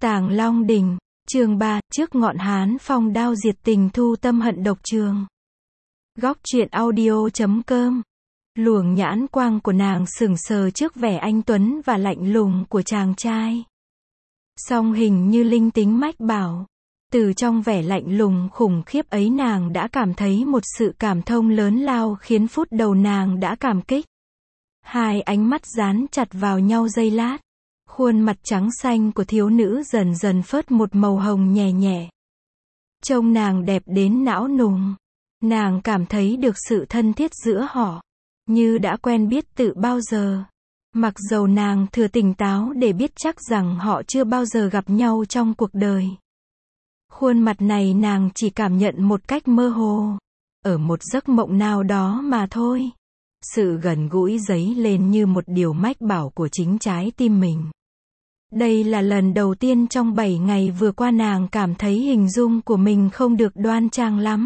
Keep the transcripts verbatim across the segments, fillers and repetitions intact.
Tàng Long Đình, chương ba, trước ngọn hán phong đao diệt tình thu tâm hận độc trường. Góc truyện audio chấm com. Luồng nhãn quang của nàng sừng sờ trước vẻ anh tuấn và lạnh lùng của chàng trai. Song hình như linh tính mách bảo. Từ trong vẻ lạnh lùng khủng khiếp ấy nàng đã cảm thấy một sự cảm thông lớn lao khiến phút đầu nàng đã cảm kích. Hai ánh mắt dán chặt vào nhau giây lát. Khuôn mặt trắng xanh của thiếu nữ dần dần phớt một màu hồng nhẹ nhẹ. Trông nàng đẹp đến não nùng. Nàng cảm thấy được sự thân thiết giữa họ, như đã quen biết từ bao giờ. Mặc dầu nàng thừa tỉnh táo để biết chắc rằng họ chưa bao giờ gặp nhau trong cuộc đời. Khuôn mặt này nàng chỉ cảm nhận một cách mơ hồ, ở một giấc mộng nào đó mà thôi. Sự gần gũi dấy lên như một điều mách bảo của chính trái tim mình. Đây là lần đầu tiên trong bảy ngày vừa qua nàng cảm thấy hình dung của mình không được đoan trang lắm.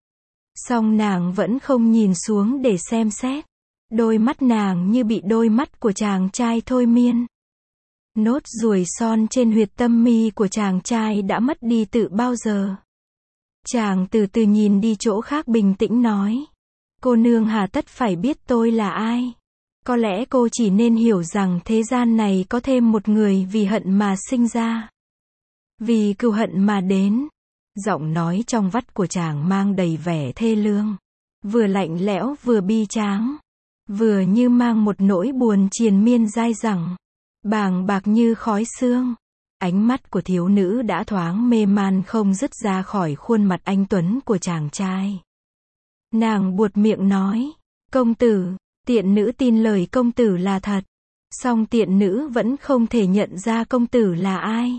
Song nàng vẫn không nhìn xuống để xem xét. Đôi mắt nàng như bị đôi mắt của chàng trai thôi miên. Nốt ruồi son trên huyệt tâm mi của chàng trai đã mất đi từ bao giờ. Chàng từ từ nhìn đi chỗ khác bình tĩnh nói. Cô nương hà tất phải biết tôi là ai. Có lẽ cô chỉ nên hiểu rằng thế gian này có thêm một người vì hận mà sinh ra. Vì cừu hận mà đến. Giọng nói trong vắt của chàng mang đầy vẻ thê lương. Vừa lạnh lẽo vừa bi tráng. Vừa như mang một nỗi buồn triền miên dai dẳng. Bàng bạc như khói sương. Ánh mắt của thiếu nữ đã thoáng mê man không dứt ra khỏi khuôn mặt anh tuấn của chàng trai. Nàng buột miệng nói. Công tử. Tiện nữ tin lời công tử là thật. Song tiện nữ vẫn không thể nhận ra công tử là ai.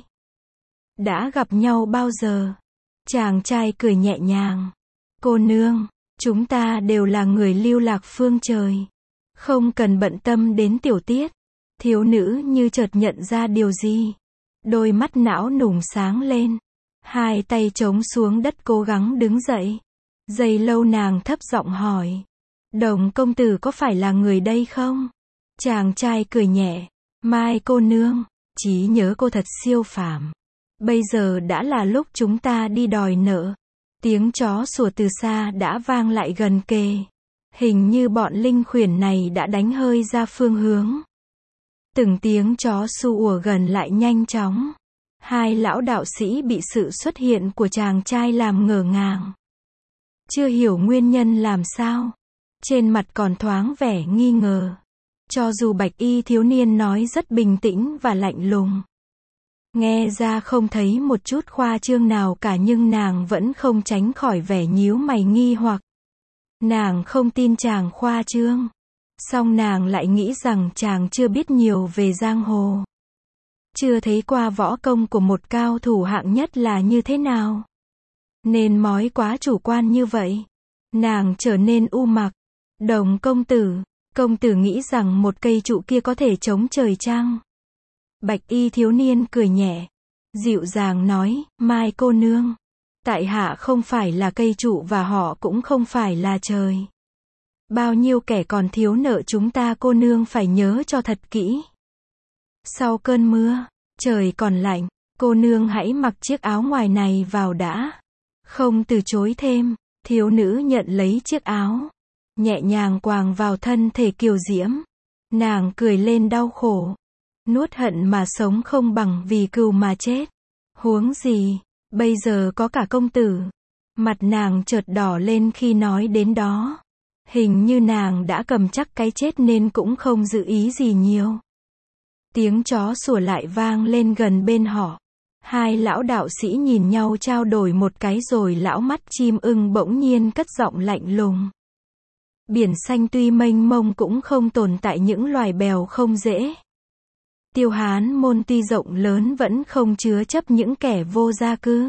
Đã gặp nhau bao giờ? Chàng trai cười nhẹ nhàng. Cô nương, chúng ta đều là người lưu lạc phương trời. Không cần bận tâm đến tiểu tiết. Thiếu nữ như chợt nhận ra điều gì. Đôi mắt não nùng sáng lên. Hai tay chống xuống đất cố gắng đứng dậy. Giây lâu nàng thấp giọng hỏi. Đồng công tử có phải là người đây không? Chàng trai cười nhẹ. Mai cô nương, trí nhớ cô thật siêu phàm. Bây giờ đã là lúc chúng ta đi đòi nợ. Tiếng chó sủa từ xa đã vang lại gần kề. Hình như bọn linh khuyển này đã đánh hơi ra phương hướng. Từng tiếng chó su ùa gần lại nhanh chóng. Hai lão đạo sĩ bị sự xuất hiện của chàng trai làm ngỡ ngàng. Chưa hiểu nguyên nhân làm sao. Trên mặt còn thoáng vẻ nghi ngờ. Cho dù bạch y thiếu niên nói rất bình tĩnh và lạnh lùng. Nghe ra không thấy một chút khoa trương nào cả nhưng nàng vẫn không tránh khỏi vẻ nhíu mày nghi hoặc. Nàng không tin chàng khoa trương. Song nàng lại nghĩ rằng chàng chưa biết nhiều về giang hồ. Chưa thấy qua võ công của một cao thủ hạng nhất là như thế nào. Nên mói quá chủ quan như vậy. Nàng trở nên u mặc. Đồng công tử, công tử nghĩ rằng một cây trụ kia có thể chống trời chăng? Bạch y thiếu niên cười nhẹ, dịu dàng nói, Mai cô nương, tại hạ không phải là cây trụ và họ cũng không phải là trời. Bao nhiêu kẻ còn thiếu nợ chúng ta cô nương phải nhớ cho thật kỹ. Sau cơn mưa, trời còn lạnh, cô nương hãy mặc chiếc áo ngoài này vào đã. Không từ chối thêm, thiếu nữ nhận lấy chiếc áo. Nhẹ nhàng quàng vào thân thể kiều diễm. Nàng cười lên đau khổ. Nuốt hận mà sống không bằng vì cừu mà chết. Huống gì, bây giờ có cả công tử. Mặt nàng chợt đỏ lên khi nói đến đó. Hình như nàng đã cầm chắc cái chết nên cũng không dự ý gì nhiều. Tiếng chó sủa lại vang lên gần bên họ. Hai lão đạo sĩ nhìn nhau trao đổi một cái rồi lão mắt chim ưng bỗng nhiên cất giọng lạnh lùng. Biển xanh tuy mênh mông cũng không tồn tại những loài bèo không dễ. Tiêu Hán môn tuy rộng lớn vẫn không chứa chấp những kẻ vô gia cư.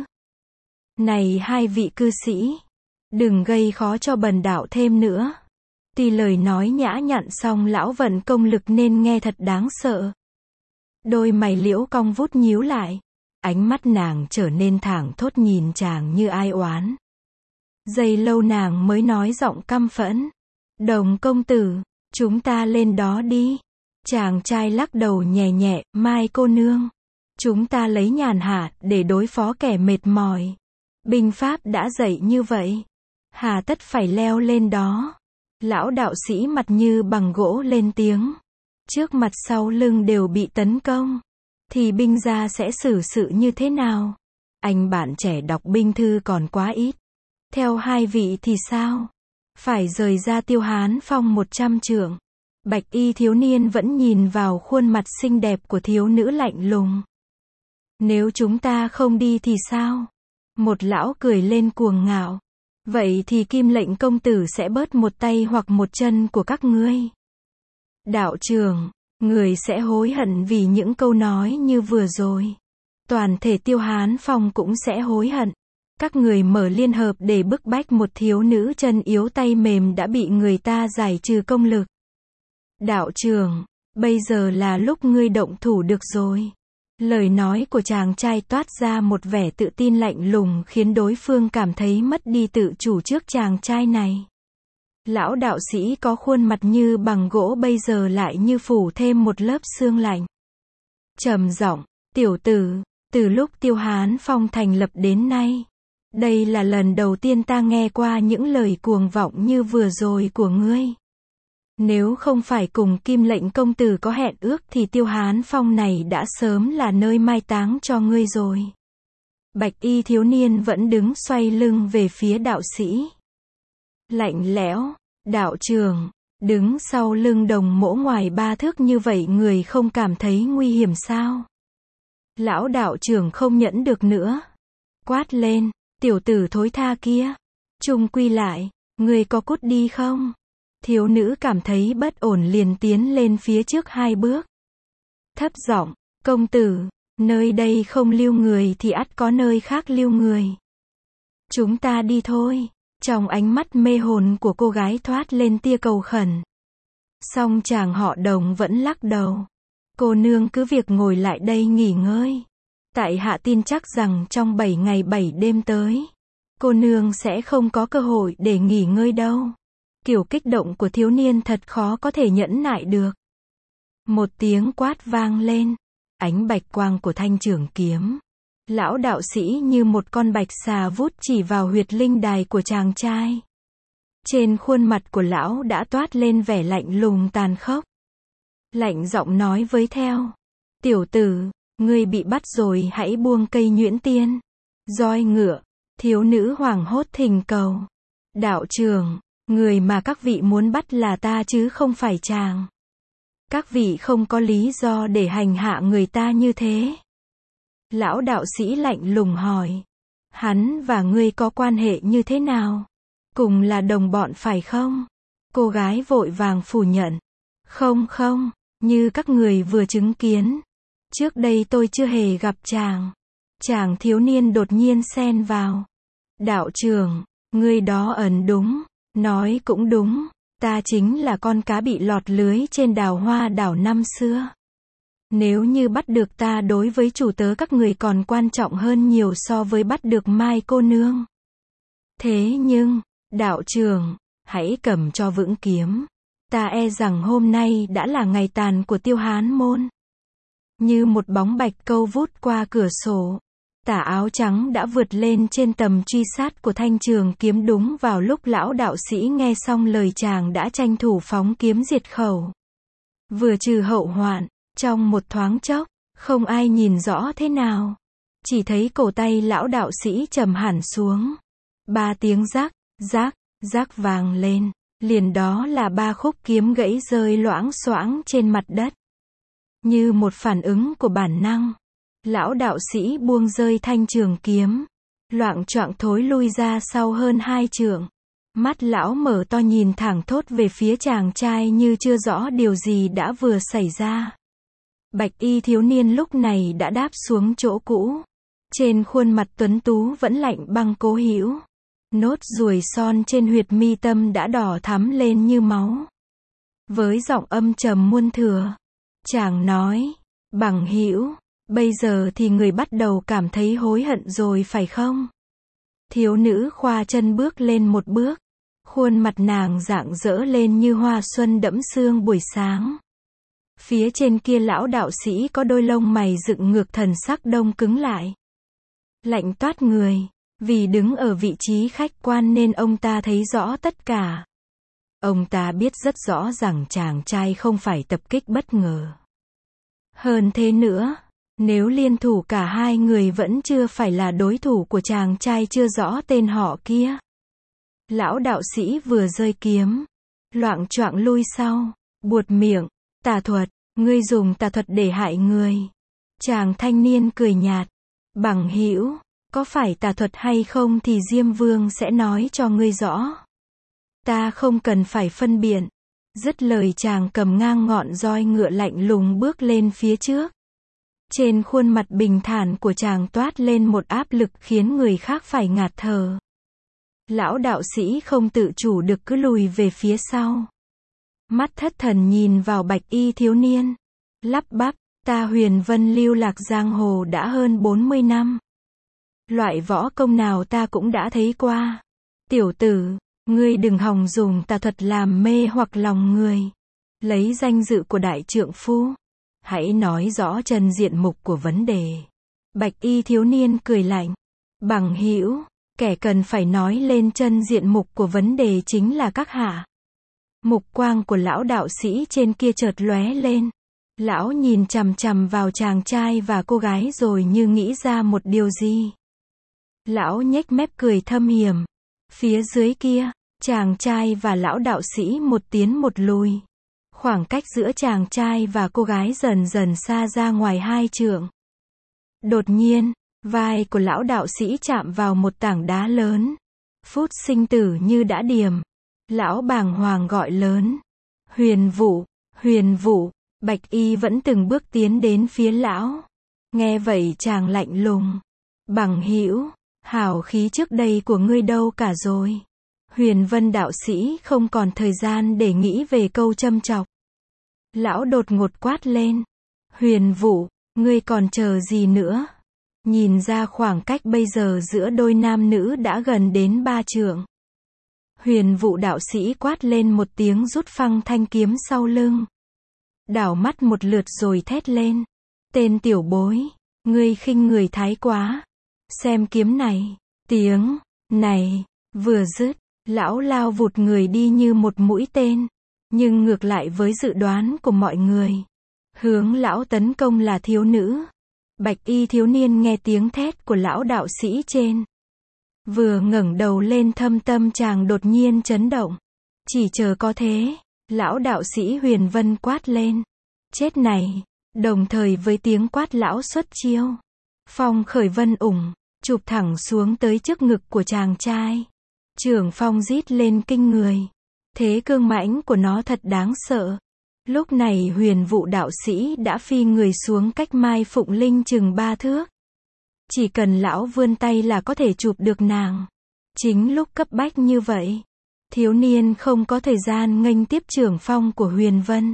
Này hai vị cư sĩ, đừng gây khó cho bần đạo thêm nữa. Tuy lời nói nhã nhặn song lão vận công lực nên nghe thật đáng sợ. Đôi mày liễu cong vút nhíu lại. Ánh mắt nàng trở nên thẳng thốt nhìn chàng như ai oán. Giây lâu nàng mới nói giọng căm phẫn. Đồng công tử, chúng ta lên đó đi. Chàng trai lắc đầu nhẹ nhẹ, Mai cô nương. Chúng ta lấy nhàn hạ để đối phó kẻ mệt mỏi. Binh pháp đã dạy như vậy. Hà tất phải leo lên đó. Lão đạo sĩ mặt như bằng gỗ lên tiếng. Trước mặt sau lưng đều bị tấn công. Thì binh gia sẽ xử sự như thế nào? Anh bạn trẻ đọc binh thư còn quá ít. Theo hai vị thì sao? Phải rời ra Tiêu Hán Phong một trăm trượng. Bạch y thiếu niên vẫn nhìn vào khuôn mặt xinh đẹp của thiếu nữ lạnh lùng. Nếu chúng ta không đi thì sao? Một lão cười lên cuồng ngạo. Vậy thì Kim Lệnh công tử sẽ bớt một tay hoặc một chân của các ngươi. Đạo trưởng, người sẽ hối hận vì những câu nói như vừa rồi. Toàn thể Tiêu Hán Phong cũng sẽ hối hận. Các người mở liên hợp để bức bách một thiếu nữ chân yếu tay mềm đã bị người ta giải trừ công lực. Đạo trưởng, bây giờ là lúc ngươi động thủ được rồi. Lời nói của chàng trai toát ra một vẻ tự tin lạnh lùng khiến đối phương cảm thấy mất đi tự chủ trước chàng trai này. Lão đạo sĩ có khuôn mặt như bằng gỗ bây giờ lại như phủ thêm một lớp xương lạnh. Trầm giọng, tiểu tử, từ lúc Tiêu Hán Phong thành lập đến nay, đây là lần đầu tiên ta nghe qua những lời cuồng vọng như vừa rồi của ngươi. Nếu không phải cùng Kim Lệnh công tử có hẹn ước thì Tiêu Hán Phong này đã sớm là nơi mai táng cho ngươi rồi. Bạch y thiếu niên vẫn đứng xoay lưng về phía đạo sĩ. Lạnh lẽo, đạo trưởng, đứng sau lưng đồng mỗ ngoài ba thước như vậy người không cảm thấy nguy hiểm sao? Lão đạo trưởng không nhẫn được nữa. Quát lên, tiểu tử thối tha kia. Chung quy lại, người có cút đi không? Thiếu nữ cảm thấy bất ổn liền tiến lên phía trước hai bước. Thấp giọng, công tử, nơi đây không lưu người thì ắt có nơi khác lưu người. Chúng ta đi thôi. Trong ánh mắt mê hồn của cô gái thoát lên tia cầu khẩn. Song chàng họ Đồng vẫn lắc đầu. Cô nương cứ việc ngồi lại đây nghỉ ngơi. Tại hạ tin chắc rằng trong bảy ngày bảy đêm tới, cô nương sẽ không có cơ hội để nghỉ ngơi đâu. Kiểu kích động của thiếu niên thật khó có thể nhẫn nại được. Một tiếng quát vang lên. Ánh bạch quang của thanh trường kiếm. Lão đạo sĩ như một con bạch xà vút chỉ vào huyệt linh đài của chàng trai. Trên khuôn mặt của lão đã toát lên vẻ lạnh lùng tàn khốc. Lạnh giọng nói với theo. Tiểu tử, ngươi bị bắt rồi hãy buông cây nhuyễn tiên. Roi ngựa, thiếu nữ hoảng hốt thỉnh cầu. Đạo trưởng, người mà các vị muốn bắt là ta chứ không phải chàng. Các vị không có lý do để hành hạ người ta như thế. Lão đạo sĩ lạnh lùng hỏi. Hắn và ngươi có quan hệ như thế nào? Cùng là đồng bọn phải không? Cô gái vội vàng phủ nhận. Không không, như các người vừa chứng kiến. Trước đây tôi chưa hề gặp chàng. Chàng thiếu niên đột nhiên xen vào. Đạo trưởng, ngươi đó ẩn đúng. Nói cũng đúng. Ta chính là con cá bị lọt lưới trên đào hoa đảo năm xưa. Nếu như bắt được ta đối với chủ tớ các người còn quan trọng hơn nhiều so với bắt được Mai cô nương. Thế nhưng, đạo trưởng, hãy cầm cho vững kiếm. Ta e rằng hôm nay đã là ngày tàn của Tiêu Hán môn. Như một bóng bạch câu vút qua cửa sổ. Tà áo trắng đã vượt lên trên tầm truy sát của thanh trường kiếm đúng vào lúc lão đạo sĩ nghe xong lời chàng đã tranh thủ phóng kiếm diệt khẩu. Vừa trừ hậu hoạn, trong một thoáng chốc, không ai nhìn rõ thế nào. Chỉ thấy cổ tay lão đạo sĩ trầm hẳn xuống. Ba tiếng rắc, rắc, rắc vang lên. Liền đó là ba khúc kiếm gãy rơi loãng xoãng trên mặt đất. Như một phản ứng của bản năng. Lão đạo sĩ buông rơi thanh trường kiếm. Loạng choạng thối lui ra sau hơn hai trượng. Mắt lão mở to nhìn thẳng thốt về phía chàng trai như chưa rõ điều gì đã vừa xảy ra. Bạch y thiếu niên lúc này đã đáp xuống chỗ cũ. Trên khuôn mặt tuấn tú vẫn lạnh băng cố hữu. Nốt ruồi son trên huyệt mi tâm đã đỏ thắm lên như máu. Với giọng âm trầm muôn thừa, chàng nói, bằng hữu, bây giờ thì người bắt đầu cảm thấy hối hận rồi phải không? Thiếu nữ khoa chân bước lên một bước. Khuôn mặt nàng rạng rỡ lên như hoa xuân đẫm sương buổi sáng. Phía trên kia lão đạo sĩ có đôi lông mày dựng ngược, thần sắc đông cứng lại. Lạnh toát người. Vì đứng ở vị trí khách quan nên ông ta thấy rõ tất cả. Ông ta biết rất rõ rằng chàng trai không phải tập kích bất ngờ. Hơn thế nữa, nếu liên thủ cả hai người vẫn chưa phải là đối thủ của chàng trai chưa rõ tên họ kia. Lão đạo sĩ vừa rơi kiếm, loạng choạng lui sau, buột miệng, tà thuật, ngươi dùng tà thuật để hại người. Chàng thanh niên cười nhạt, bằng hữu, có phải tà thuật hay không thì Diêm Vương sẽ nói cho ngươi rõ. Ta không cần phải phân biện. Dứt lời chàng cầm ngang ngọn roi ngựa lạnh lùng bước lên phía trước. Trên khuôn mặt bình thản của chàng toát lên một áp lực khiến người khác phải ngạt thở. Lão đạo sĩ không tự chủ được cứ lùi về phía sau. Mắt thất thần nhìn vào bạch y thiếu niên. Lắp bắp, ta Huyền Vân lưu lạc giang hồ đã hơn bốn mươi năm. Loại võ công nào ta cũng đã thấy qua. Tiểu tử, ngươi đừng hòng dùng tà thuật làm mê hoặc lòng người. Lấy danh dự của đại trượng phu. Hãy nói rõ chân diện mục của vấn đề. Bạch y thiếu niên cười lạnh. Bằng hữu, kẻ cần phải nói lên chân diện mục của vấn đề chính là các hạ. Mục quang của lão đạo sĩ trên kia chợt lóe lên. Lão nhìn chằm chằm vào chàng trai và cô gái rồi như nghĩ ra một điều gì. Lão nhếch mép cười thâm hiểm. Phía dưới kia, chàng trai và lão đạo sĩ một tiến một lùi. Khoảng cách giữa chàng trai và cô gái dần dần xa ra ngoài hai trượng. Đột nhiên, vai của lão đạo sĩ chạm vào một tảng đá lớn. Phút sinh tử như đã điềm. Lão bàng hoàng gọi lớn. Huyền Vũ, Huyền Vũ. Bạch y vẫn từng bước tiến đến phía lão. Nghe vậy chàng lạnh lùng. Bằng hữu, hào khí trước đây của ngươi đâu cả rồi. Huyền Vân đạo sĩ không còn thời gian để nghĩ về câu châm chọc. Lão đột ngột quát lên. Huyền Vũ, ngươi còn chờ gì nữa? Nhìn ra khoảng cách bây giờ giữa đôi nam nữ đã gần đến ba trượng. Huyền Vũ đạo sĩ quát lên một tiếng rút phăng thanh kiếm sau lưng. Đảo mắt một lượt rồi thét lên. Tên tiểu bối, ngươi khinh người thái quá. Xem kiếm này. Tiếng này vừa dứt, lão lao vụt người đi như một mũi tên. Nhưng ngược lại với dự đoán của mọi người. Hướng lão tấn công là thiếu nữ. Bạch y thiếu niên nghe tiếng thét của lão đạo sĩ trên. Vừa ngẩng đầu lên thâm tâm chàng đột nhiên chấn động. Chỉ chờ có thế. Lão đạo sĩ Huyền Vân quát lên. Chết này. Đồng thời với tiếng quát lão xuất chiêu. Phong khởi vân ủng. Chụp thẳng xuống tới trước ngực của chàng trai. Trường phong rít lên kinh người. Thế cương mãnh của nó thật đáng sợ. Lúc này Huyền Vũ đạo sĩ đã phi người xuống cách Mai Phụng Linh chừng ba thước. Chỉ cần lão vươn tay là có thể chụp được nàng. Chính lúc cấp bách như vậy. Thiếu niên không có thời gian nghênh tiếp trưởng phong của Huyền Vân.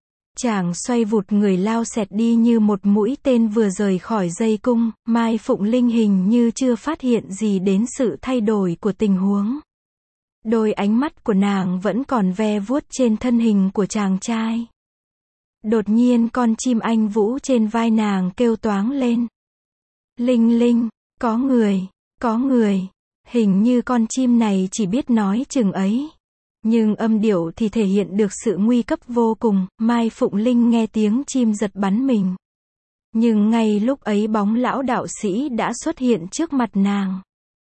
Chàng xoay vụt người lao xẹt đi như một mũi tên vừa rời khỏi dây cung. Mai Phụng Linh hình như chưa phát hiện gì đến sự thay đổi của tình huống. Đôi ánh mắt của nàng vẫn còn ve vuốt trên thân hình của chàng trai. Đột nhiên con chim anh vũ trên vai nàng kêu toáng lên. Linh linh, có người, có người. Hình như con chim này chỉ biết nói chừng ấy. Nhưng âm điệu thì thể hiện được sự nguy cấp vô cùng. Mai Phụng Linh nghe tiếng chim giật bắn mình. Nhưng ngay lúc ấy bóng lão đạo sĩ đã xuất hiện trước mặt nàng.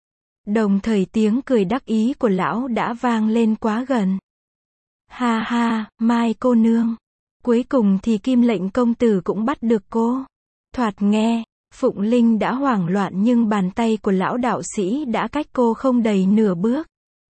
Đồng thời tiếng cười đắc ý của lão đã vang lên quá gần. Ha ha, Mai cô nương. Cuối cùng thì Kim Lệnh công tử cũng bắt được cô. Thoạt nghe, Phụng Linh đã hoảng loạn nhưng bàn tay của lão đạo sĩ đã cách cô không đầy nửa bước.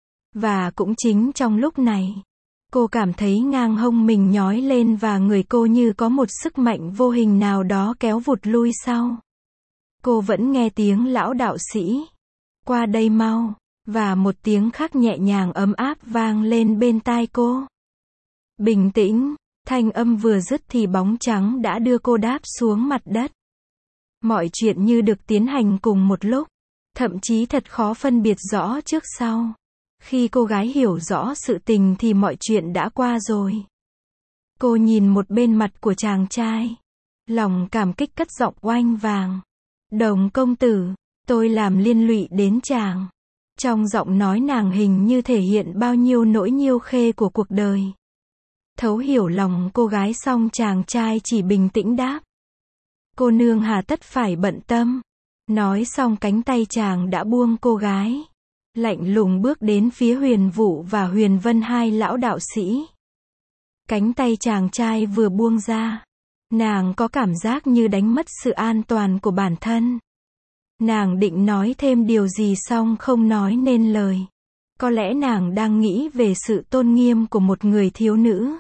Và cũng chính trong lúc này, cô cảm thấy ngang hông mình nhói lên và người cô như có một sức mạnh vô hình nào đó kéo vụt lui sau. Cô vẫn nghe tiếng lão đạo sĩ. Qua đây mau. Và một tiếng khác nhẹ nhàng ấm áp vang lên bên tai cô. Bình tĩnh. Thanh âm vừa dứt thì bóng trắng đã đưa cô đáp xuống mặt đất. Mọi chuyện như được tiến hành cùng một lúc. Thậm chí thật khó phân biệt rõ trước sau. Khi cô gái hiểu rõ sự tình thì mọi chuyện đã qua rồi. Cô nhìn một bên mặt của chàng trai. Lòng cảm kích cất giọng oanh vàng. Đồng công tử, tôi làm liên lụy đến chàng. Trong giọng nói nàng hình như thể hiện bao nhiêu nỗi nhiêu khê của cuộc đời. Thấu hiểu lòng cô gái xong chàng trai chỉ bình tĩnh đáp. Cô nương hà tất phải bận tâm. Nói xong cánh tay chàng đã buông cô gái. Lạnh lùng bước đến phía Huyền Vũ và Huyền Vân hai lão đạo sĩ. Cánh tay chàng trai vừa buông ra. Nàng có cảm giác như đánh mất sự an toàn của bản thân. Nàng định nói thêm điều gì xong không nói nên lời. Có lẽ nàng đang nghĩ về sự tôn nghiêm của một người thiếu nữ.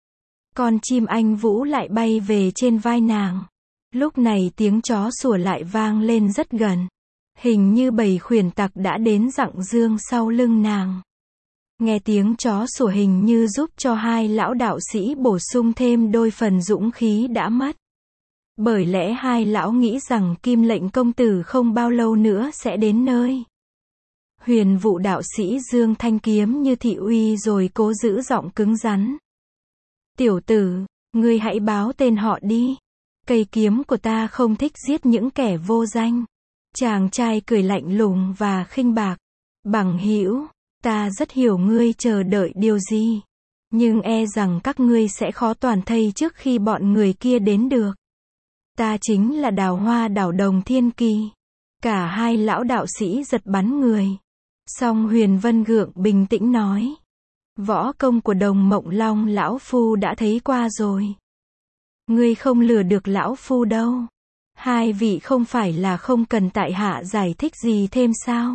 Con chim anh vũ lại bay về trên vai nàng. Lúc này tiếng chó sủa lại vang lên rất gần. Hình như bầy khuyển tặc đã đến dặng dương sau lưng nàng. Nghe tiếng chó sủa hình như giúp cho hai lão đạo sĩ bổ sung thêm đôi phần dũng khí đã mất. Bởi lẽ hai lão nghĩ rằng Kim Lệnh công tử không bao lâu nữa sẽ đến nơi. Huyền Vũ đạo sĩ giương thanh kiếm như thị uy rồi cố giữ giọng cứng rắn. Tiểu tử, ngươi hãy báo tên họ đi. Cây kiếm của ta không thích giết những kẻ vô danh. Chàng trai cười lạnh lùng và khinh bạc. Bằng hữu, ta rất hiểu ngươi chờ đợi điều gì. Nhưng e rằng các ngươi sẽ khó toàn thây trước khi bọn người kia đến được. Ta chính là Đào Hoa đảo Đồng Thiên Kỳ. Cả hai lão đạo sĩ giật bắn người. Song Huyền Vân gượng bình tĩnh nói. Võ công của Đồng Mộng Long lão phu đã thấy qua rồi. Ngươi không lừa được lão phu đâu. Hai vị không phải là không cần tại hạ giải thích gì thêm sao?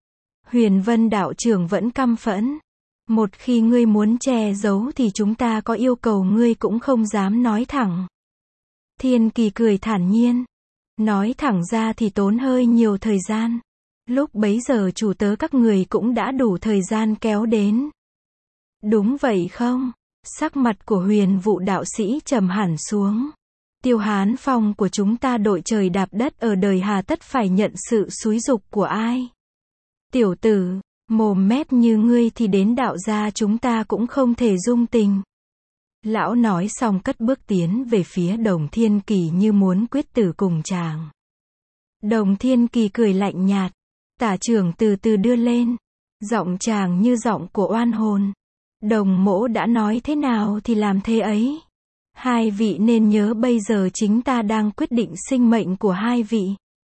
Huyền Vân đạo trưởng vẫn căm phẫn. Một khi ngươi muốn che giấu thì chúng ta có yêu cầu ngươi cũng không dám nói thẳng. Thiên Kỳ cười thản nhiên. Nói thẳng ra thì tốn hơi nhiều thời gian. Lúc bấy giờ chủ tớ các người cũng đã đủ thời gian kéo đến. Đúng vậy không? Sắc mặt của Huyền Vũ đạo sĩ trầm hẳn xuống. Tiêu Hán Phong của chúng ta đội trời đạp đất ở đời hà tất phải nhận sự xúi giục của ai? Tiểu tử, mồm mép như ngươi thì đến đạo gia chúng ta cũng không thể dung tình. Lão nói xong cất bước tiến về phía Đồng Thiên Kỳ như muốn quyết tử cùng chàng. Đồng Thiên Kỳ cười lạnh nhạt. Tả trưởng từ từ đưa lên. Giọng chàng như giọng của oan hồn. Đồng mỗ đã nói thế nào thì làm thế ấy. Hai vị nên nhớ bây giờ chính ta đang quyết định sinh mệnh của hai vị.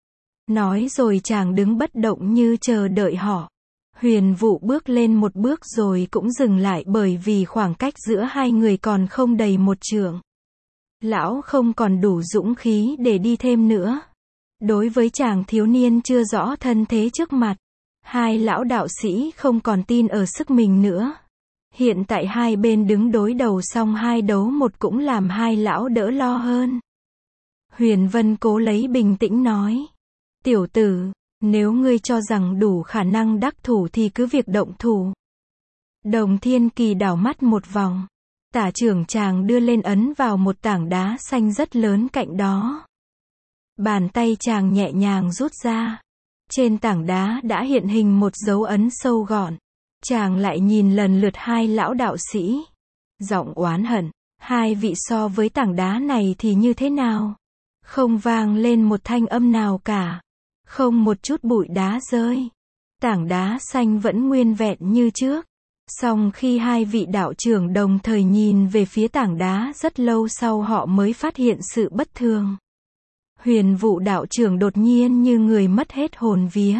Nói rồi chàng đứng bất động như chờ đợi họ. Huyền Vũ bước lên một bước rồi cũng dừng lại bởi vì khoảng cách giữa hai người còn không đầy một trượng. Lão không còn đủ dũng khí để đi thêm nữa. Đối với chàng thiếu niên chưa rõ thân thế trước mặt, hai lão đạo sĩ không còn tin ở sức mình nữa. Hiện tại hai bên đứng đối đầu xong hai đấu một cũng làm hai lão đỡ lo hơn. Huyền Vân cố lấy bình tĩnh nói. Tiểu tử, nếu ngươi cho rằng đủ khả năng đắc thủ thì cứ việc động thủ. Đồng Thiên Kỳ đảo mắt một vòng. Tả trưởng chàng đưa lên ấn vào một tảng đá xanh rất lớn cạnh đó. Bàn tay chàng nhẹ nhàng rút ra. Trên tảng đá đã hiện hình một dấu ấn sâu gọn. Chàng lại nhìn lần lượt hai lão đạo sĩ. Giọng oán hận. Hai vị so với tảng đá này thì như thế nào? Không vang lên một thanh âm nào cả. Không một chút bụi đá rơi. Tảng đá xanh vẫn nguyên vẹn như trước. Song khi hai vị đạo trưởng đồng thời nhìn về phía tảng đá rất lâu sau họ mới phát hiện sự bất thường. Huyền Vũ đạo trưởng đột nhiên như người mất hết hồn vía.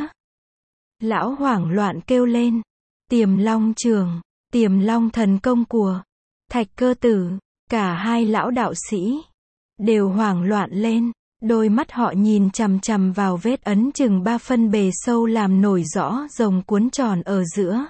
Lão hoảng loạn kêu lên. Tiềm Long trưởng, Tiềm Long thần công của Thạch Cơ Tử. Cả hai lão đạo sĩ đều hoảng loạn lên. Đôi mắt họ nhìn chằm chằm vào vết ấn chừng ba phân bề sâu làm nổi rõ rồng cuốn tròn ở giữa.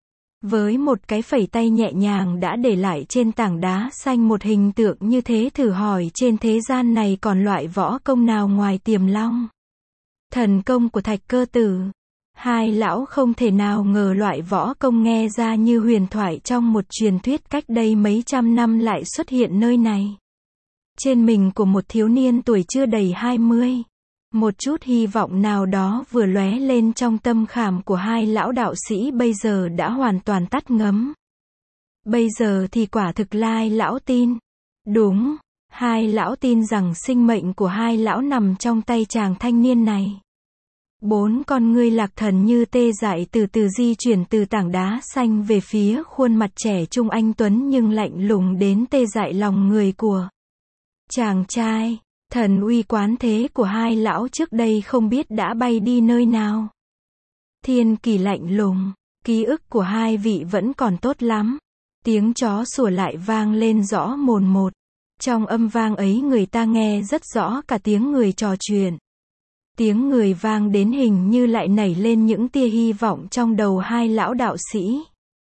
Với một cái phẩy tay nhẹ nhàng đã để lại trên tảng đá xanh một hình tượng như thế, thử hỏi trên thế gian này còn loại võ công nào ngoài Tiềm Long thần công của Thạch Cơ Tử. Hai lão không thể nào ngờ loại võ công nghe ra như huyền thoại trong một truyền thuyết cách đây mấy trăm năm lại xuất hiện nơi này. Trên mình của một thiếu niên tuổi chưa đầy hai mươi. Một chút hy vọng nào đó vừa lóe lên trong tâm khảm của hai lão đạo sĩ bây giờ đã hoàn toàn tắt ngấm. Bây giờ thì quả thực lai lão tin. Đúng, hai lão tin rằng sinh mệnh của hai lão nằm trong tay chàng thanh niên này. Bốn con ngươi lạc thần như tê dại từ từ di chuyển từ tảng đá xanh về phía khuôn mặt trẻ trung anh tuấn nhưng lạnh lùng đến tê dại lòng người của chàng trai. Thần uy quán thế của hai lão trước đây không biết đã bay đi nơi nào. Thiên Kỳ lạnh lùng, ký ức của hai vị vẫn còn tốt lắm. Tiếng chó sủa lại vang lên rõ mồn một. Trong âm vang ấy người ta nghe rất rõ cả tiếng người trò chuyện. Tiếng người vang đến hình như lại nảy lên những tia hy vọng trong đầu hai lão đạo sĩ.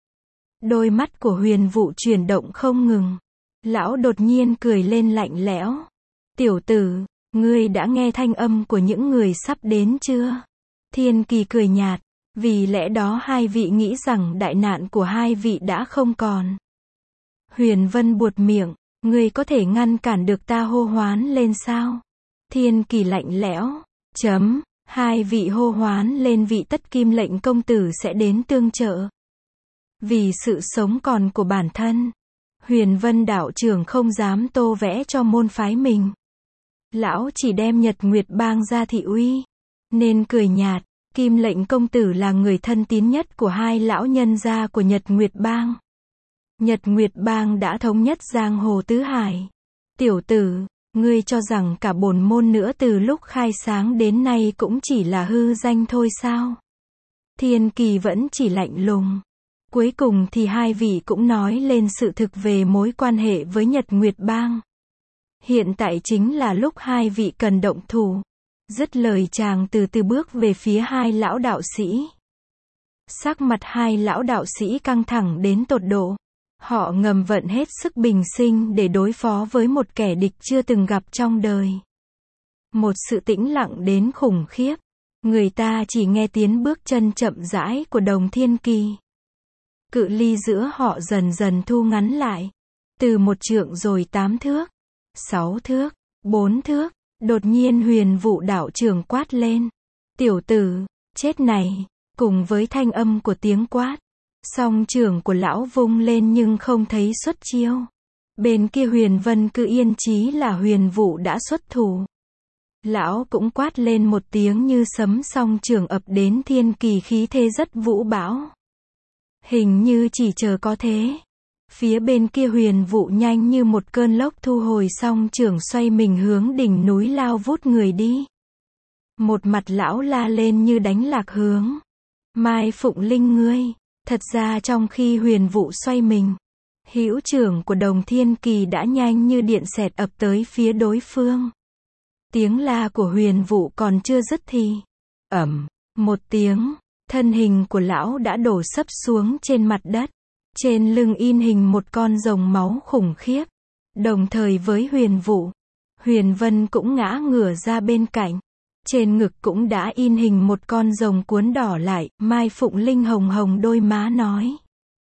Đôi mắt của Huyền Vũ chuyển động không ngừng. Lão đột nhiên cười lên lạnh lẽo. Tiểu tử, ngươi đã nghe thanh âm của những người sắp đến chưa? Thiên Kỳ cười nhạt. Vì lẽ đó hai vị nghĩ rằng đại nạn của hai vị đã không còn. Huyền Vân buột miệng. Ngươi có thể ngăn cản được ta hô hoán lên sao? Thiên Kỳ lạnh lẽo. Chấm, hai vị hô hoán lên vị tất kim lệnh công tử sẽ đến tương trợ. Vì sự sống còn của bản thân, Huyền Vân đạo trưởng không dám tô vẽ cho môn phái mình. Lão chỉ đem Nhật Nguyệt Bang ra thị uy, nên cười nhạt. Kim lệnh công tử là người thân tín nhất của hai lão nhân gia của Nhật Nguyệt Bang. Nhật Nguyệt Bang đã thống nhất giang hồ tứ hải. Tiểu tử, ngươi cho rằng cả bổn môn nữa từ lúc khai sáng đến nay cũng chỉ là hư danh thôi sao? Thiên Kỳ vẫn chỉ lạnh lùng. Cuối cùng thì hai vị cũng nói lên sự thực về mối quan hệ với Nhật Nguyệt Bang. Hiện tại chính là lúc hai vị cần động thủ. Dứt lời chàng từ từ bước về phía hai lão đạo sĩ. Sắc mặt hai lão đạo sĩ căng thẳng đến tột độ. Họ ngầm vận hết sức bình sinh để đối phó với một kẻ địch chưa từng gặp trong đời. Một sự tĩnh lặng đến khủng khiếp. Người ta chỉ nghe tiếng bước chân chậm rãi của Đồng Thiên Kỳ. Cự ly giữa họ dần dần thu ngắn lại. Từ một trượng rồi tám thước, sáu thước, bốn thước. Đột nhiên Huyền Vũ đạo trưởng quát lên. Tiểu tử, chết này, cùng với thanh âm của tiếng quát. Song trưởng của lão vung lên nhưng không thấy xuất chiêu. Bên kia Huyền Vân cứ yên chí là Huyền Vũ đã xuất thủ. Lão cũng quát lên một tiếng như sấm song trưởng ập đến Thiên Kỳ khí thế rất vũ bão. Hình như chỉ chờ có thế. Phía bên kia Huyền Vũ nhanh như một cơn lốc thu hồi song trưởng xoay mình hướng đỉnh núi lao vút người đi. Một mặt lão la lên như đánh lạc hướng. Mai Phụng Linh ngươi. Thật ra trong khi Huyền Vũ xoay mình, hữu trưởng của Đồng Thiên Kỳ đã nhanh như điện xẹt ập tới phía đối phương. Tiếng la của Huyền Vũ còn chưa dứt thì, ầm, một tiếng, thân hình của lão đã đổ sấp xuống trên mặt đất. Trên lưng in hình một con rồng máu khủng khiếp. Đồng thời với Huyền Vũ, Huyền Vân cũng ngã ngửa ra bên cạnh. Trên ngực cũng đã in hình một con rồng cuốn đỏ lại. Mai Phụng Linh hồng hồng đôi má nói.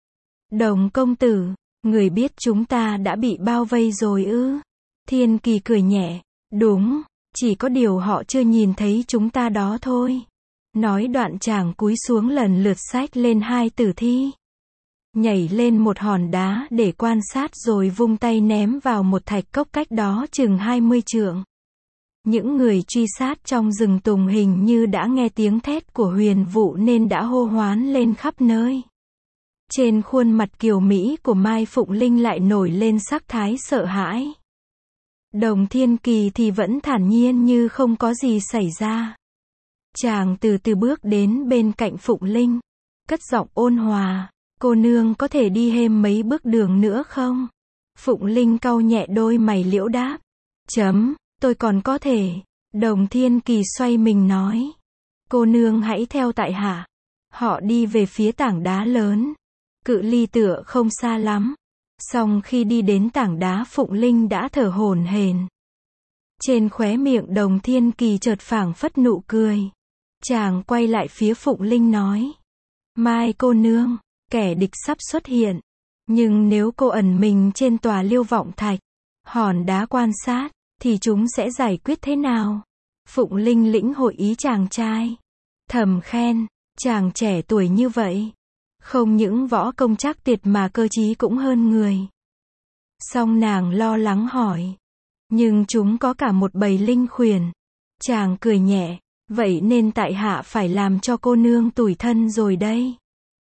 Đồng công tử, người biết chúng ta đã bị bao vây rồi ư? Thiên Kỳ cười nhẹ. Đúng, chỉ có điều họ chưa nhìn thấy chúng ta đó thôi. Nói đoạn chàng cúi xuống lần lượt xách lên hai tử thi. Nhảy lên một hòn đá để quan sát rồi vung tay ném vào một thạch cốc cách đó chừng hai mươi trượng. Những người truy sát trong rừng tùng hình như đã nghe tiếng thét của Huyền Vũ nên đã hô hoán lên khắp nơi. Trên khuôn mặt kiều mỹ của Mai Phụng Linh lại nổi lên sắc thái sợ hãi. Đồng Thiên Kỳ thì vẫn thản nhiên như không có gì xảy ra. Chàng từ từ bước đến bên cạnh Phụng Linh, cất giọng ôn hòa. Cô nương có thể đi thêm mấy bước đường nữa không? Phụng Linh cau nhẹ đôi mày liễu đáp. Chấm, tôi còn có thể. Đồng Thiên Kỳ xoay mình nói. Cô nương hãy theo tại hạ. Họ đi về phía tảng đá lớn. Cự ly tựa không xa lắm. Song khi đi đến tảng đá Phụng Linh đã thở hổn hển. Trên khóe miệng Đồng Thiên Kỳ chợt phảng phất nụ cười. Chàng quay lại phía Phụng Linh nói. Mai cô nương, kẻ địch sắp xuất hiện. Nhưng nếu cô ẩn mình trên tòa Liêu Vọng Thạch, hòn đá quan sát, thì chúng sẽ giải quyết thế nào? Phụng Linh lĩnh hội ý chàng trai. Thầm khen, chàng trẻ tuổi như vậy. Không những võ công chắc tuyệt mà cơ trí cũng hơn người. Xong nàng lo lắng hỏi. Nhưng chúng có cả một bầy linh khuyển. Chàng cười nhẹ. Vậy nên tại hạ phải làm cho cô nương tủi thân rồi đây.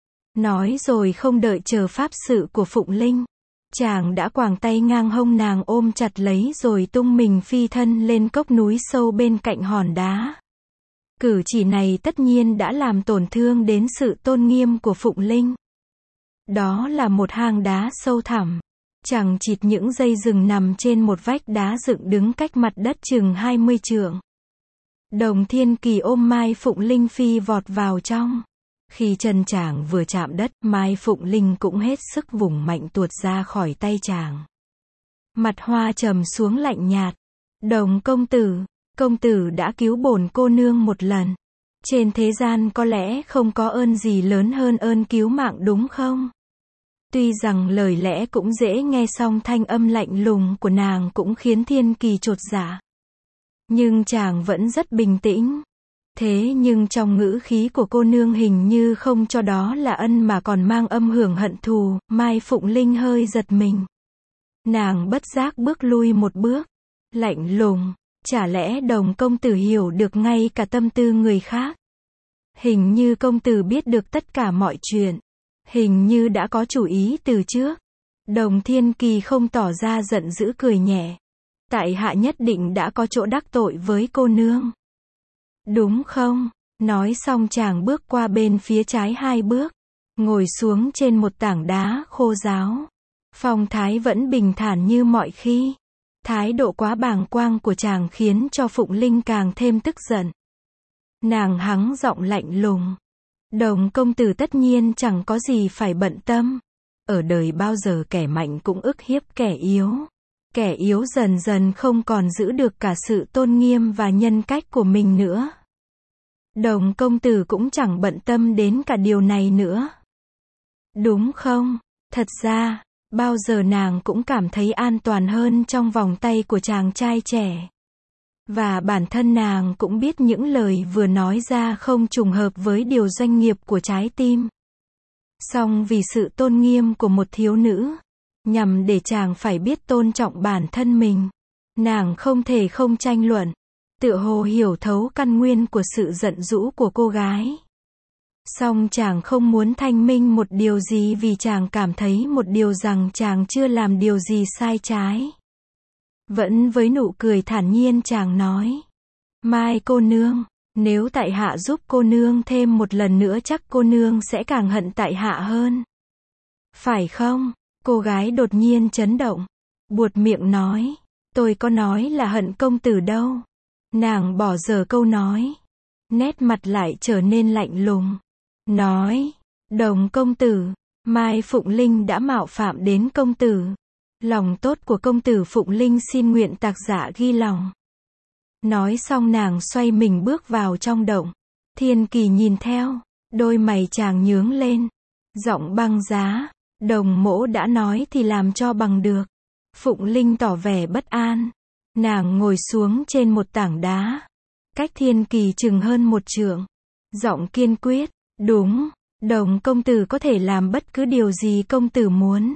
Nói rồi không đợi chờ pháp sự của Phụng Linh. Chàng đã quàng tay ngang hông nàng ôm chặt lấy rồi tung mình phi thân lên cốc núi sâu bên cạnh hòn đá. Cử chỉ này tất nhiên đã làm tổn thương đến sự tôn nghiêm của Phụng Linh. Đó là một hang đá sâu thẳm. Chằng chịt những dây rừng nằm trên một vách đá dựng đứng cách mặt đất chừng hai mươi trượng. Đồng Thiên Kỳ ôm Mai Phụng Linh phi vọt vào trong. Khi chân chàng vừa chạm đất, Mai Phụng Linh cũng hết sức vùng mạnh tuột ra khỏi tay chàng. Mặt Hoa trầm xuống lạnh nhạt. Đồng công tử, công tử đã cứu bổn cô nương một lần. Trên thế gian có lẽ không có ơn gì lớn hơn ơn cứu mạng đúng không? Tuy rằng lời lẽ cũng dễ nghe, song thanh âm lạnh lùng của nàng cũng khiến Thiên Kỳ chột dạ. Nhưng chàng vẫn rất bình tĩnh. Thế nhưng trong ngữ khí của cô nương hình như không cho đó là ân mà còn mang âm hưởng hận thù. Mai Phụng Linh hơi giật mình. Nàng bất giác bước lui một bước. Lạnh lùng. Chả lẽ Đồng công tử hiểu được ngay cả tâm tư người khác? Hình như công tử biết được tất cả mọi chuyện. Hình như đã có chủ ý từ trước. Đồng Thiên Kỳ không tỏ ra giận dữ, cười nhẹ. Tại hạ nhất định đã có chỗ đắc tội với cô nương. Đúng không? Nói xong chàng bước qua bên phía trái hai bước. Ngồi xuống trên một tảng đá khô ráo. Phong thái vẫn bình thản như mọi khi. Thái độ quá bàng quang của chàng khiến cho Phụng Linh càng thêm tức giận. Nàng hắng giọng lạnh lùng. Đồng công tử tất nhiên chẳng có gì phải bận tâm. Ở đời bao giờ kẻ mạnh cũng ức hiếp kẻ yếu. Kẻ yếu dần dần không còn giữ được cả sự tôn nghiêm và nhân cách của mình nữa. Đồng công tử cũng chẳng bận tâm đến cả điều này nữa. Đúng không? Thật ra, bao giờ nàng cũng cảm thấy an toàn hơn trong vòng tay của chàng trai trẻ. Và bản thân nàng cũng biết những lời vừa nói ra không trùng hợp với điều doanh nghiệp của trái tim. Song vì sự tôn nghiêm của một thiếu nữ, nhằm để chàng phải biết tôn trọng bản thân mình, nàng không thể không tranh luận, tựa hồ hiểu thấu căn nguyên của sự giận dữ của cô gái. Song chàng không muốn thanh minh một điều gì vì chàng cảm thấy một điều rằng chàng chưa làm điều gì sai trái. Vẫn với nụ cười thản nhiên chàng nói. Mai cô nương, nếu tại hạ giúp cô nương thêm một lần nữa chắc cô nương sẽ càng hận tại hạ hơn. Phải không? Cô gái đột nhiên chấn động. Buột miệng nói. Tôi có nói là hận công tử đâu. Nàng bỏ dở câu nói. Nét mặt lại trở nên lạnh lùng. Nói. Đồng công tử, Mai Phụng Linh đã mạo phạm đến công tử. Lòng tốt của công tử Phụng Linh xin nguyện tạc dạ ghi lòng. Nói xong nàng xoay mình bước vào trong động. Thiên Kỳ nhìn theo. Đôi mày chàng nhướng lên. Giọng băng giá. Đồng mỗ đã nói thì làm cho bằng được. Phụng Linh tỏ vẻ bất an. Nàng ngồi xuống trên một tảng đá. Cách Thiên Kỳ chừng hơn một trượng. Giọng kiên quyết. Đúng. Đồng công tử có thể làm bất cứ điều gì công tử muốn.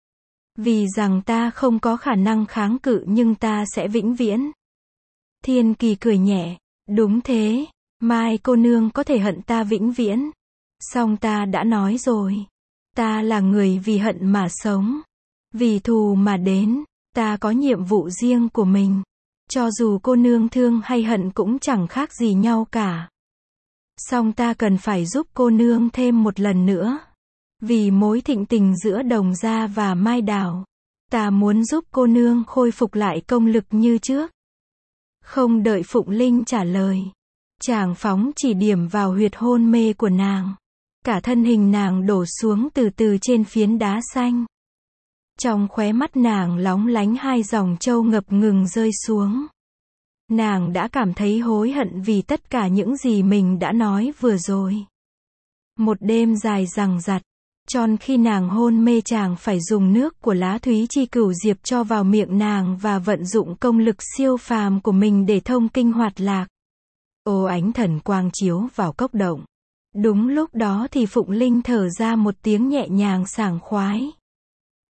Vì rằng ta không có khả năng kháng cự nhưng ta sẽ vĩnh viễn. Thiên Kỳ cười nhẹ. Đúng thế. Mai cô nương có thể hận ta vĩnh viễn. Song ta đã nói rồi. Ta là người vì hận mà sống. Vì thù mà đến. Ta có nhiệm vụ riêng của mình. Cho dù cô nương thương hay hận cũng chẳng khác gì nhau cả. Song ta cần phải giúp cô nương thêm một lần nữa. Vì mối thịnh tình giữa Đồng gia và Mai Đào. Ta muốn giúp cô nương khôi phục lại công lực như trước. Không đợi Phụng Linh trả lời. Chàng phóng chỉ điểm vào huyệt hôn mê của nàng. Cả thân hình nàng đổ xuống từ từ trên phiến đá xanh. Trong khóe mắt nàng lóng lánh hai dòng châu ngập ngừng rơi xuống. Nàng đã cảm thấy hối hận vì tất cả những gì mình đã nói vừa rồi. Một đêm dài dằng dặc, tròn khi nàng hôn mê chàng phải dùng nước của lá thúy chi cửu diệp cho vào miệng nàng và vận dụng công lực siêu phàm của mình để thông kinh hoạt lạc. Ô ánh thần quang chiếu vào cốc động. Đúng lúc đó thì Phụng Linh thở ra một tiếng nhẹ nhàng sảng khoái.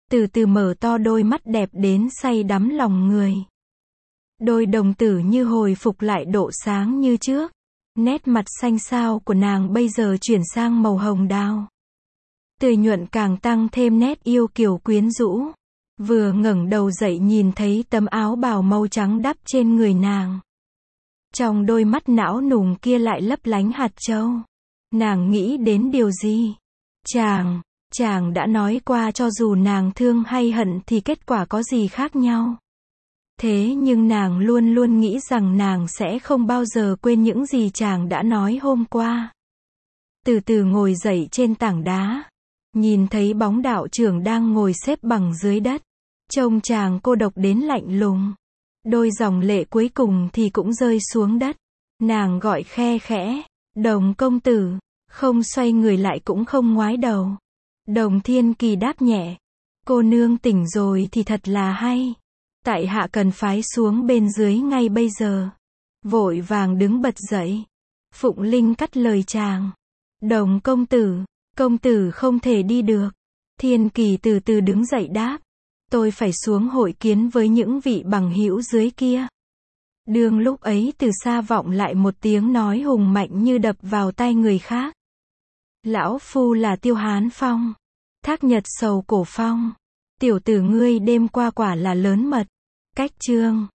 từ từ mở to đôi mắt đẹp đến say đắm lòng người. Đôi đồng tử như hồi phục lại độ sáng như trước. Nét mặt xanh xao của nàng bây giờ chuyển sang màu hồng đào. Tươi nhuận càng tăng thêm nét yêu kiều quyến rũ. Vừa ngẩng đầu dậy nhìn thấy tấm áo bào màu trắng đắp trên người nàng. Trong đôi mắt não nùng kia lại lấp lánh hạt châu. Nàng nghĩ đến điều gì? Chàng, chàng đã nói qua cho dù nàng thương hay hận thì kết quả có gì khác nhau. Thế nhưng nàng luôn luôn nghĩ rằng nàng sẽ không bao giờ quên những gì chàng đã nói hôm qua. Từ từ ngồi dậy trên tảng đá. Nhìn thấy bóng đạo trưởng đang ngồi xếp bằng dưới đất. Trông chàng cô độc đến lạnh lùng. Đôi dòng lệ cuối cùng thì cũng rơi xuống đất. Nàng gọi khe khẽ. Đồng công tử. Không xoay người lại cũng không ngoái đầu. Đồng Thiên Kỳ đáp nhẹ. Cô nương tỉnh rồi thì thật là hay. Tại hạ cần phái xuống bên dưới ngay bây giờ. Vội vàng đứng bật dậy. Phụng Linh cắt lời chàng. Đồng công tử. Công tử không thể đi được. Thiên Kỳ từ từ đứng dậy đáp. Tôi phải xuống hội kiến với những vị bằng hữu dưới kia. Đương lúc ấy từ xa vọng lại một tiếng nói hùng mạnh như đập vào tai người khác. Lão phu là Tiêu Hán Phong. Thác Nhật Sầu Cổ Phong. Tiểu tử ngươi đêm qua quả là lớn mật. Cách chương